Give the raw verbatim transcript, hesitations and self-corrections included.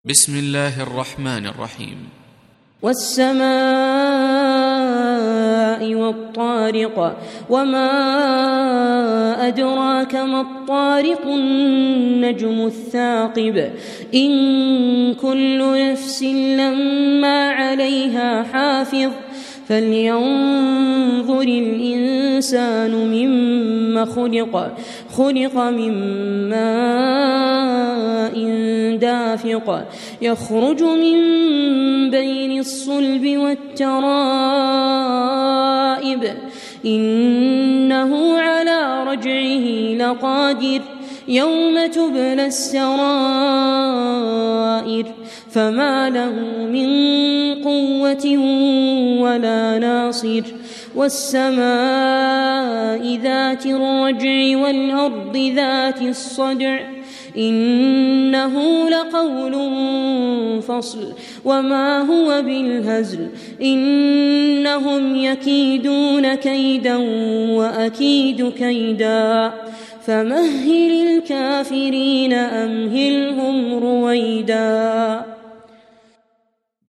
بسم الله الرحمن الرحيم. والسماء والطارق وما أدراك ما الطارق النجم الثاقب إن كل نفس لما عليها حافظ فلينظر الإنسان مما خلق خلق من ماء دافق يخرج من بين الصلب والترائب إنه على رجعه لقادر يوم تبلى السرائر فما له من قوة ولا ناصر والسماء ذات الرجع والأرض ذات الصدع إنه لقول فصل وما هو بالهزل إنهم يكيدون كيدا وأكيد كيدا فمهل الكافرين أمهلهم رويدا.